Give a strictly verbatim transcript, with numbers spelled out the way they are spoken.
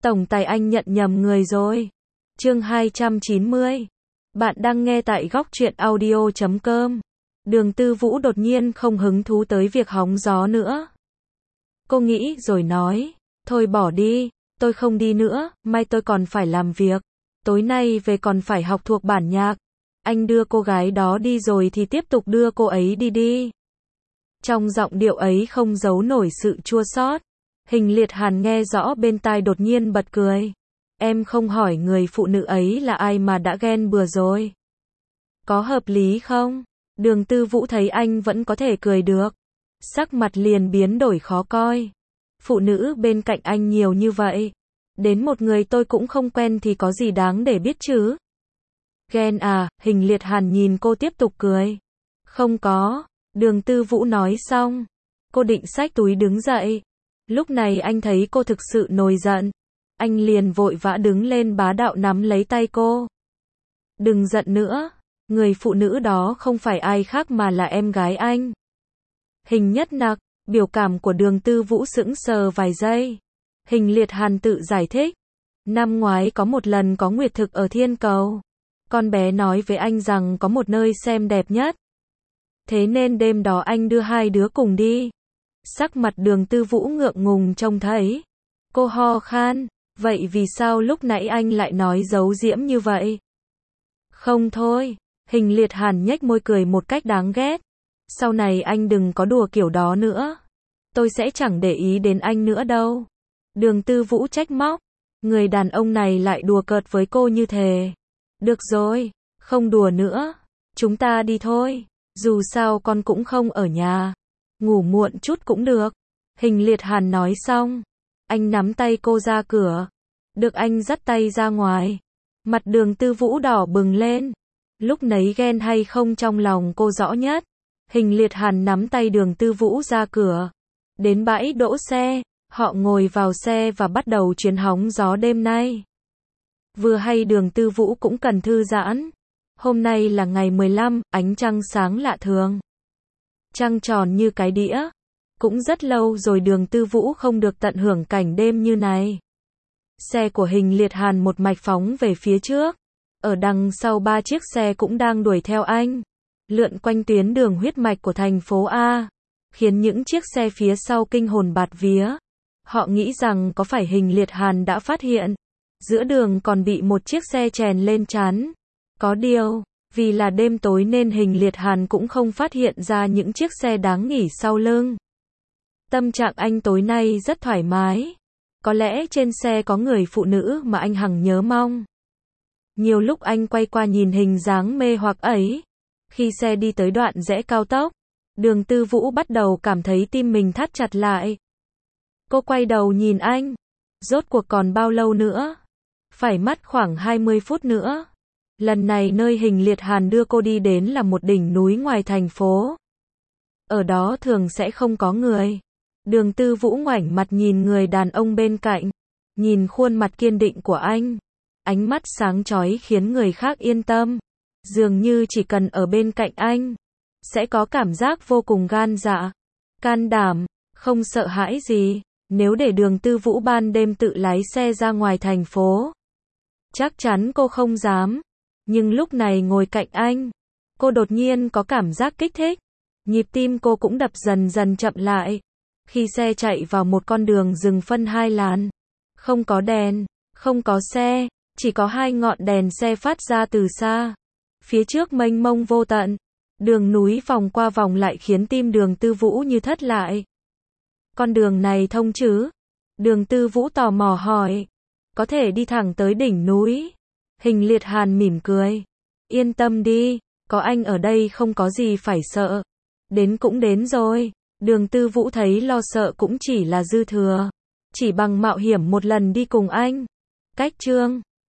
Tổng tài anh nhận nhầm người rồi. Chương hai trăm chín mươi. Bạn đang nghe tại góc truyện audio chấm com. Đường Tư Vũ đột nhiên không hứng thú tới việc hóng gió nữa. Cô nghĩ rồi nói, thôi bỏ đi, tôi không đi nữa, mai tôi còn phải làm việc. Tối nay về còn phải học thuộc bản nhạc. Anh đưa cô gái đó đi rồi thì tiếp tục đưa cô ấy đi đi. Trong giọng điệu ấy không giấu nổi sự chua xót. Hình Liệt Hàn nghe rõ bên tai đột nhiên bật cười. Em không hỏi người phụ nữ ấy là ai mà đã ghen bừa rồi. Có hợp lý không? Đường Tư Vũ thấy anh vẫn có thể cười được. Sắc mặt liền biến đổi khó coi. Phụ nữ bên cạnh anh nhiều như vậy. Đến một người tôi cũng không quen thì có gì đáng để biết chứ? Ghen à? Hình Liệt Hàn nhìn cô tiếp tục cười. Không có. Đường Tư Vũ nói xong. Cô định xách túi đứng dậy. Lúc này anh thấy cô thực sự nổi giận. Anh liền vội vã đứng lên bá đạo nắm lấy tay cô. Đừng giận nữa. Người phụ nữ đó không phải ai khác mà là em gái anh. Hình Nhất Nặc. Biểu cảm của Đường Tư Vũ sững sờ vài giây. Hình Liệt Hàn tự giải thích. Năm ngoái có một lần có nguyệt thực ở Thiên Cầu. Con bé nói với anh rằng có một nơi xem đẹp nhất. Thế nên đêm đó anh đưa hai đứa cùng đi. Sắc mặt Đường Tư Vũ ngượng ngùng trông thấy. Cô ho khan. Vậy vì sao lúc nãy anh lại nói giấu diễm như vậy? Không thôi. Hình Liệt Hàn nhếch môi cười một cách đáng ghét. Sau này anh đừng có đùa kiểu đó nữa. Tôi sẽ chẳng để ý đến anh nữa đâu. Đường Tư Vũ trách móc. Người đàn ông này lại đùa cợt với cô như thế. Được rồi, không đùa nữa. Chúng ta đi thôi. Dù sao con cũng không ở nhà. Ngủ muộn chút cũng được. Hình Liệt Hàn nói xong. Anh nắm tay cô ra cửa. Được anh dắt tay ra ngoài. Mặt Đường Tư Vũ đỏ bừng lên. Lúc nấy ghen hay không trong lòng cô rõ nhất. Hình Liệt Hàn nắm tay Đường Tư Vũ ra cửa. Đến bãi đỗ xe. Họ ngồi vào xe và bắt đầu chuyến hóng gió đêm nay. Vừa hay Đường Tư Vũ cũng cần thư giãn. Hôm nay là ngày mười lăm, ánh trăng sáng lạ thường. Trăng tròn như cái đĩa. Cũng rất lâu rồi Đường Tư Vũ không được tận hưởng cảnh đêm như này. Xe của Hình Liệt Hàn một mạch phóng về phía trước. Ở đằng sau ba chiếc xe cũng đang đuổi theo anh. Lượn quanh tuyến đường huyết mạch của thành phố A. Khiến những chiếc xe phía sau kinh hồn bạt vía. Họ nghĩ rằng có phải Hình Liệt Hàn đã phát hiện. Giữa đường còn bị một chiếc xe chèn lên trán. Có điều, vì là đêm tối nên Hình Liệt Hàn cũng không phát hiện ra những chiếc xe đáng nghỉ sau lưng. Tâm trạng anh tối nay rất thoải mái. Có lẽ trên xe có người phụ nữ mà anh hằng nhớ mong. Nhiều lúc anh quay qua nhìn hình dáng mê hoặc ấy. Khi xe đi tới đoạn rẽ cao tốc, Đường Tư Vũ bắt đầu cảm thấy tim mình thắt chặt lại. Cô quay đầu nhìn anh. Rốt cuộc còn bao lâu nữa? Phải mất khoảng hai mươi phút nữa. Lần này nơi Hình Liệt Hàn đưa cô đi đến là một đỉnh núi ngoài thành phố. Ở đó thường sẽ không có người. Đường Tư Vũ ngoảnh mặt nhìn người đàn ông bên cạnh. Nhìn khuôn mặt kiên định của anh. Ánh mắt sáng chói khiến người khác yên tâm. Dường như chỉ cần ở bên cạnh anh. Sẽ có cảm giác vô cùng gan dạ. Can đảm. Không sợ hãi gì. Nếu để Đường Tư Vũ ban đêm tự lái xe ra ngoài thành phố. Chắc chắn cô không dám. Nhưng lúc này ngồi cạnh anh. Cô đột nhiên có cảm giác kích thích. Nhịp tim cô cũng đập dần dần chậm lại. Khi xe chạy vào một con đường dừng phân hai làn. Không có đèn, không có xe, chỉ có hai ngọn đèn xe phát ra từ xa. Phía trước mênh mông vô tận. Đường núi vòng qua vòng lại khiến tim Đường Tư Vũ như thất lại. Con đường này thông chứ? Đường Tư Vũ tò mò hỏi. Có thể đi thẳng tới đỉnh núi. Hình Liệt Hàn mỉm cười. Yên tâm đi, có anh ở đây không có gì phải sợ. Đến cũng đến rồi. Đường Tư Vũ thấy lo sợ cũng chỉ là dư thừa. Chỉ bằng mạo hiểm một lần đi cùng anh. Cách chương